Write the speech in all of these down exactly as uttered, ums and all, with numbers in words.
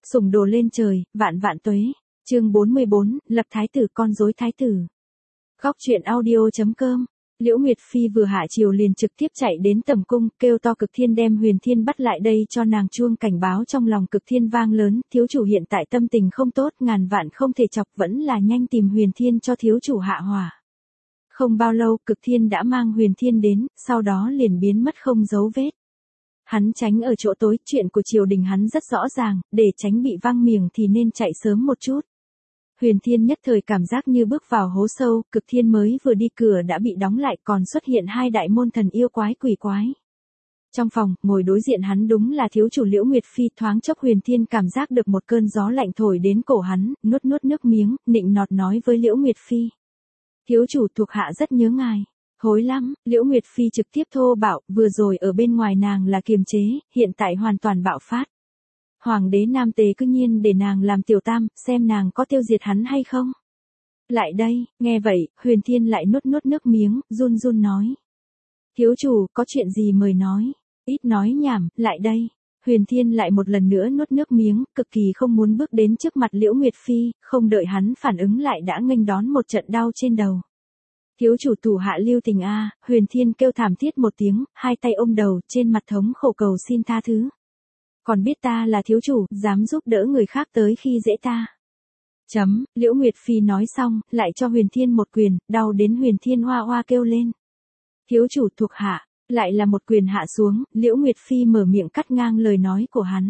Sủng đồ lên trời, vạn vạn tuế. Chương bốn mươi bốn, lập thái tử con rối thái tử. Góc truyện audio.com. Liễu Nguyệt Phi vừa hạ chiều liền trực tiếp chạy đến tầm cung, kêu to Cực Thiên đem Huyền Thiên bắt lại đây cho nàng. Chuông cảnh báo trong lòng Cực Thiên vang lớn, thiếu chủ hiện tại tâm tình không tốt, ngàn vạn không thể chọc, vẫn là nhanh tìm Huyền Thiên cho thiếu chủ hạ hỏa. Không bao lâu Cực Thiên đã mang Huyền Thiên đến, sau đó liền biến mất không dấu vết. Hắn tránh ở chỗ tối, chuyện của triều đình hắn rất rõ ràng, để tránh bị văng miệng thì nên chạy sớm một chút. Huyền Thiên nhất thời cảm giác như bước vào hố sâu, Cực Thiên mới vừa đi cửa đã bị đóng lại, còn xuất hiện hai đại môn thần yêu quái quỷ quái. Trong phòng, ngồi đối diện hắn đúng là thiếu chủ Liễu Nguyệt Phi. Thoáng chốc Huyền Thiên cảm giác được một cơn gió lạnh thổi đến cổ hắn, nuốt nuốt nước miếng, nịnh nọt nói với Liễu Nguyệt Phi. Thiếu chủ, thuộc hạ rất nhớ ngài. Hối lắm, Liễu Nguyệt Phi trực tiếp thô bạo, vừa rồi ở bên ngoài nàng là kiềm chế, hiện tại hoàn toàn bạo phát. Hoàng đế nam tề cứ nhiên để nàng làm tiểu tam, xem nàng có tiêu diệt hắn hay không. Lại đây, nghe vậy, Huyền Thiên lại nuốt nuốt nước miếng, run run nói. Thiếu chủ, có chuyện gì mời nói, ít nói nhảm, lại đây. Huyền Thiên lại một lần nữa nuốt nước miếng, cực kỳ không muốn bước đến trước mặt Liễu Nguyệt Phi, không đợi hắn phản ứng lại đã nghênh đón một trận đau trên đầu. Thiếu chủ thủ hạ lưu tình a, Huyền Thiên kêu thảm thiết một tiếng, hai tay ôm đầu, trên mặt thống khổ cầu xin tha thứ. Còn biết ta là thiếu chủ, dám giúp đỡ người khác tới khi dễ ta. Chấm, Liễu Nguyệt Phi nói xong, lại cho Huyền Thiên một quyền, đau đến Huyền Thiên hoa hoa kêu lên. Thiếu chủ thuộc hạ, lại là một quyền hạ xuống, Liễu Nguyệt Phi mở miệng cắt ngang lời nói của hắn.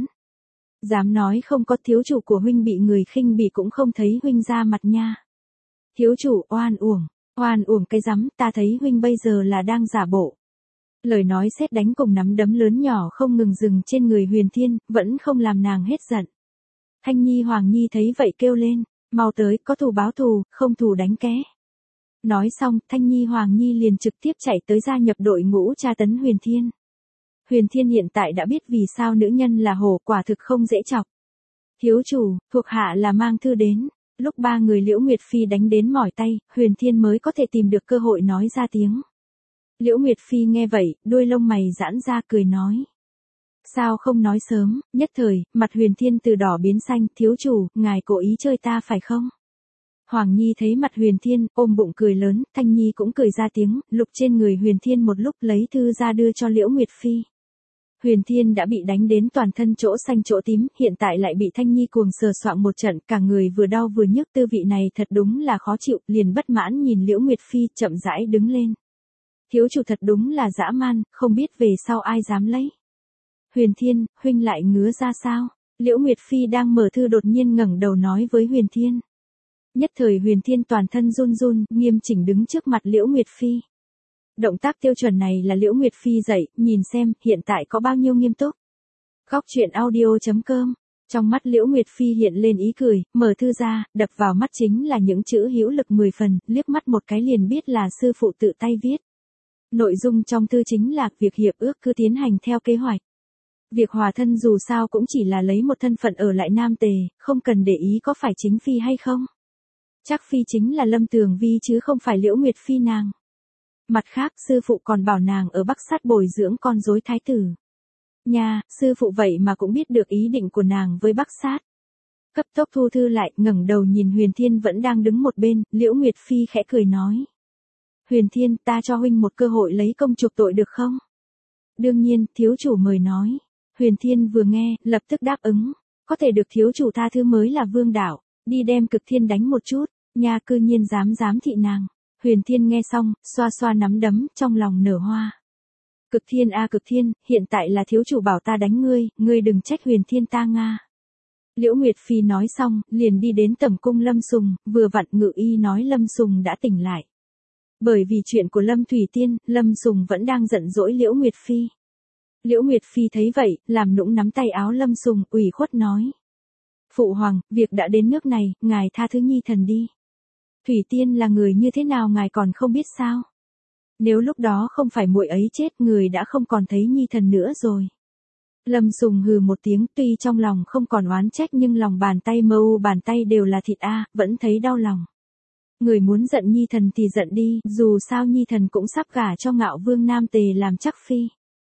Dám nói không có, thiếu chủ của huynh bị người khinh bỉ cũng không thấy huynh ra mặt nha. Thiếu chủ oan uổng, oan uổng cái rắm, ta thấy huynh bây giờ là đang giả bộ. Lời nói sét đánh cùng nắm đấm lớn nhỏ không ngừng dừng trên người Huyền Thiên, vẫn không làm nàng hết giận. Thanh Nhi Hoàng Nhi thấy vậy kêu lên, mau tới, có thù báo thù, không thù đánh ké. Nói xong, Thanh Nhi Hoàng Nhi liền trực tiếp chạy tới gia nhập đội ngũ tra tấn Huyền Thiên. Huyền Thiên hiện tại đã biết vì sao nữ nhân là hổ, quả thực không dễ chọc. Thiếu chủ, thuộc hạ là mang thư đến. Lúc ba người Liễu Nguyệt Phi đánh đến mỏi tay, Huyền Thiên mới có thể tìm được cơ hội nói ra tiếng. Liễu Nguyệt Phi nghe vậy, đuôi lông mày giãn ra cười nói. Sao không nói sớm, nhất thời, mặt Huyền Thiên từ đỏ biến xanh, thiếu chủ, ngài cố ý chơi ta phải không? Hoàng Nhi thấy mặt Huyền Thiên, ôm bụng cười lớn, Thanh Nhi cũng cười ra tiếng, lục trên người Huyền Thiên một lúc lấy thư ra đưa cho Liễu Nguyệt Phi. Huyền Thiên đã bị đánh đến toàn thân chỗ xanh chỗ tím, hiện tại lại bị Thanh Nhi cuồng sờ soạng một trận, cả người vừa đau vừa nhức, tư vị này thật đúng là khó chịu, liền bất mãn nhìn Liễu Nguyệt Phi, chậm rãi đứng lên. Thiếu chủ thật đúng là dã man, không biết về sau ai dám lấy. Huyền Thiên, huynh lại ngứa ra sao? Liễu Nguyệt Phi đang mở thư đột nhiên ngẩng đầu nói với Huyền Thiên. Nhất thời Huyền Thiên toàn thân run run, nghiêm chỉnh đứng trước mặt Liễu Nguyệt Phi. Động tác tiêu chuẩn này là Liễu Nguyệt Phi dạy, nhìn xem, hiện tại có bao nhiêu nghiêm túc. Góc truyện audio.com. Trong mắt Liễu Nguyệt Phi hiện lên ý cười, mở thư ra, đập vào mắt chính là những chữ hữu lực mười phần, liếc mắt một cái liền biết là sư phụ tự tay viết. Nội dung trong thư chính là việc hiệp ước cứ tiến hành theo kế hoạch. Việc hòa thân dù sao cũng chỉ là lấy một thân phận ở lại Nam Tề, không cần để ý có phải chính phi hay không. Chắc phi chính là Lâm Tường Vi chứ không phải Liễu Nguyệt Phi nàng. Mặt khác, sư phụ còn bảo nàng ở Bắc Sát bồi dưỡng con rối thái tử. Nha, sư phụ vậy mà cũng biết được ý định của nàng với Bắc Sát. Cấp tốc thu thư lại, ngẩng đầu nhìn Huyền Thiên vẫn đang đứng một bên, Liễu Nguyệt Phi khẽ cười nói. Huyền Thiên, ta cho huynh một cơ hội lấy công chuộc tội được không? Đương nhiên, thiếu chủ mời nói. Huyền Thiên vừa nghe, lập tức đáp ứng. Có thể được thiếu chủ tha thứ mới là vương đạo, đi đem Cực Thiên đánh một chút, nha cư nhiên dám dám thị nàng. Huyền Thiên nghe xong, xoa xoa nắm đấm, trong lòng nở hoa. Cực Thiên a Cực Thiên, hiện tại là thiếu chủ bảo ta đánh ngươi, ngươi đừng trách Huyền Thiên ta nga. Liễu Nguyệt Phi nói xong, liền đi đến tẩm cung Lâm Sùng, vừa vặn Ngự Y nói Lâm Sùng đã tỉnh lại. Bởi vì chuyện của Lâm Thủy Tiên, Lâm Sùng vẫn đang giận dỗi Liễu Nguyệt Phi. Liễu Nguyệt Phi thấy vậy, làm nũng nắm tay áo Lâm Sùng, ủy khuất nói. Phụ hoàng, việc đã đến nước này, ngài tha thứ nhi thần đi. Thủy Tiên là người như thế nào ngài còn không biết sao? Nếu lúc đó không phải muội ấy chết, người đã không còn thấy nhi thần nữa rồi. Lâm Sùng hừ một tiếng, tuy trong lòng không còn oán trách nhưng lòng bàn tay mơ u bàn tay đều là thịt a, vẫn thấy đau lòng. Người muốn giận nhi thần thì giận đi, dù sao nhi thần cũng sắp gả cho Ngạo Vương Nam Tề làm chắc phi.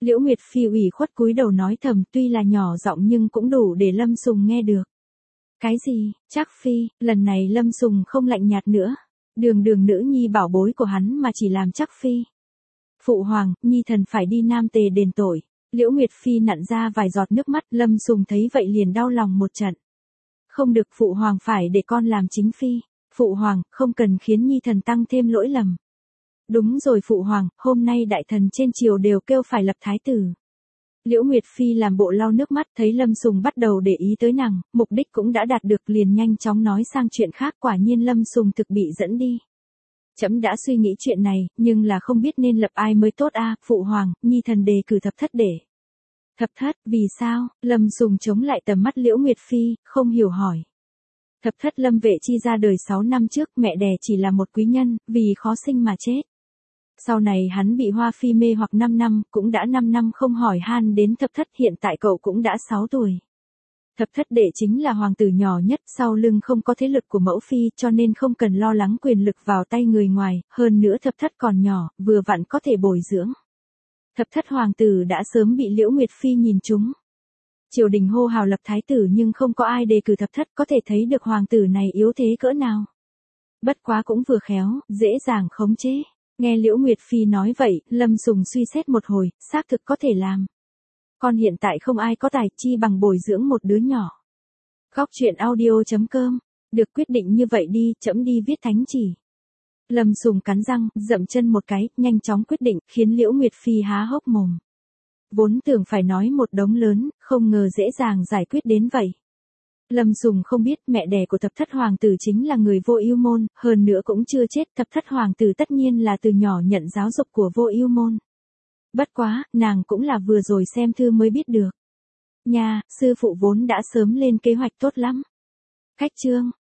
Liễu Nguyệt Phi ủy khuất cúi đầu nói thầm, tuy là nhỏ giọng nhưng cũng đủ để Lâm Sùng nghe được. Cái gì, Trác Phi, lần này Lâm Sùng không lạnh nhạt nữa. Đường đường nữ nhi bảo bối của hắn mà chỉ làm Trác Phi. Phụ hoàng, nhi thần phải đi Nam Tề đền tội. Liễu Nguyệt Phi nặn ra vài giọt nước mắt, Lâm Sùng thấy vậy liền đau lòng một trận. Không được, phụ hoàng phải để con làm chính phi. Phụ hoàng, không cần khiến nhi thần tăng thêm lỗi lầm. Đúng rồi phụ hoàng, hôm nay đại thần trên triều đều kêu phải lập thái tử. Liễu Nguyệt Phi làm bộ lau nước mắt, thấy Lâm Sùng bắt đầu để ý tới nàng, mục đích cũng đã đạt được, liền nhanh chóng nói sang chuyện khác, quả nhiên Lâm Sùng thực bị dẫn đi. Trẫm đã suy nghĩ chuyện này, nhưng là không biết nên lập ai mới tốt a, phụ hoàng, nhi thần đề cử Thập Thất để. Thập Thất, vì sao? Lâm Sùng chống lại tầm mắt Liễu Nguyệt Phi, không hiểu hỏi. Thập Thất Lâm Vệ Chi ra đời sáu năm trước, mẹ đẻ chỉ là một quý nhân, vì khó sinh mà chết. Sau này hắn bị Hoa Phi mê hoặc năm năm, cũng đã năm năm không hỏi han đến Thập Thất, hiện tại cậu cũng đã sáu tuổi. Thập Thất đệ chính là hoàng tử nhỏ nhất, sau lưng không có thế lực của mẫu phi, cho nên không cần lo lắng quyền lực vào tay người ngoài, hơn nữa Thập Thất còn nhỏ, vừa vặn có thể bồi dưỡng. Thập Thất hoàng tử đã sớm bị Liễu Nguyệt Phi nhìn trúng. Triều đình hô hào lập thái tử nhưng không có ai đề cử Thập Thất, có thể thấy được hoàng tử này yếu thế cỡ nào. Bất quá cũng vừa khéo, dễ dàng khống chế. Nghe Liễu Nguyệt Phi nói vậy, Lâm Sùng suy xét một hồi, xác thực có thể làm. Con hiện tại không ai có tài, chi bằng bồi dưỡng một đứa nhỏ. Góc truyện audio chấm com, được quyết định như vậy đi, trẫm đi viết thánh chỉ. Lâm Sùng cắn răng, dậm chân một cái, nhanh chóng quyết định, khiến Liễu Nguyệt Phi há hốc mồm. Vốn tưởng phải nói một đống lớn, không ngờ dễ dàng giải quyết đến vậy. Lâm Sùng không biết mẹ đẻ của Thập Thất hoàng tử chính là người Vô Ưu Môn, hơn nữa cũng chưa chết, Thập Thất hoàng tử tất nhiên là từ nhỏ nhận giáo dục của Vô Ưu Môn. Bất quá, nàng cũng là vừa rồi xem thư mới biết được. Nha, sư phụ vốn đã sớm lên kế hoạch tốt lắm. Khách chương